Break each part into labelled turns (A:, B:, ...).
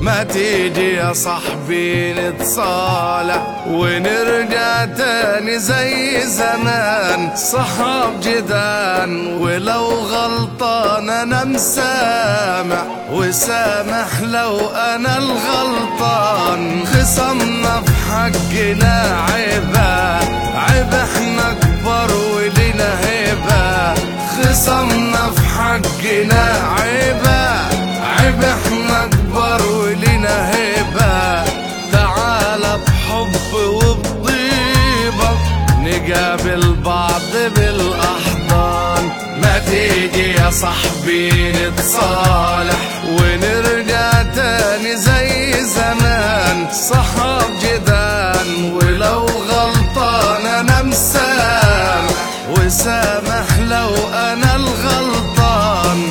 A: ما تيجي يا صاحبي نتصالح ونرجع تاني زي زمان، صحاب جدعان ولو غلطان انا مسامح، وسامح لو انا الغلطان. خصمنا في حقنا عيبة، عيب احنا كبر ولينا هيبة. خصمنا في حقنا عيبة، عيب احنا كبر ولينا هيبة. تعال بحب وبطيبة نقابل بعض بالاحضان. ما تيجي يا صاحبي نتصالح ونرجع تاني زي زمان، صحاب جدعان ولو غلطان انا مسامح، وسامح لو انا الغلطان.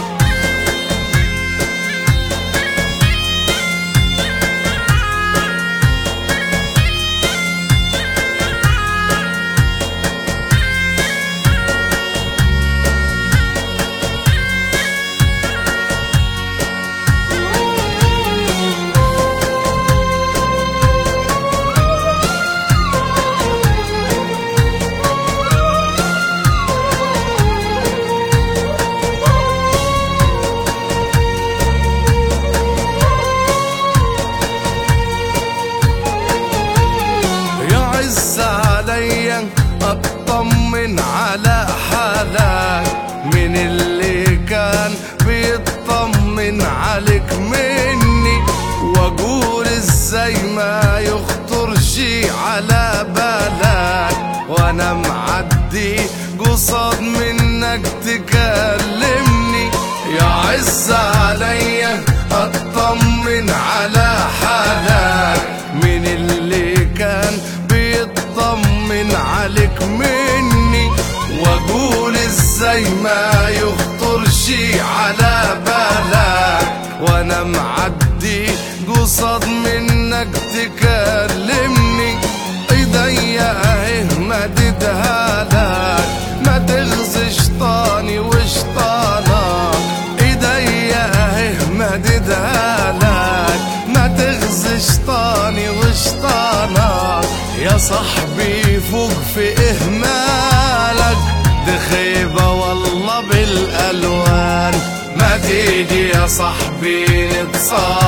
A: اطمن على حالك من اللي كان بيطمن عليك مني، واقول ازاي ما يخطر شي على بالك وانا معدي قصاد منك تكلمني. يا عز عليا اطمن على حالك من اللي كان بيطمن عليك مني، واقول ازاي ما يخطر شي على بالك وانا معدي قصاد منك تكلمني. ايديا اهي مددها لك، ما تغزي شطاني وشطانك. ايديا اهي مددها لك، ما تغزي شطاني وشطانك. يا صاحبي فوق في اهمالك، دي خيبة والله بالالوان. ما تيجي يا صاحبي نتصالح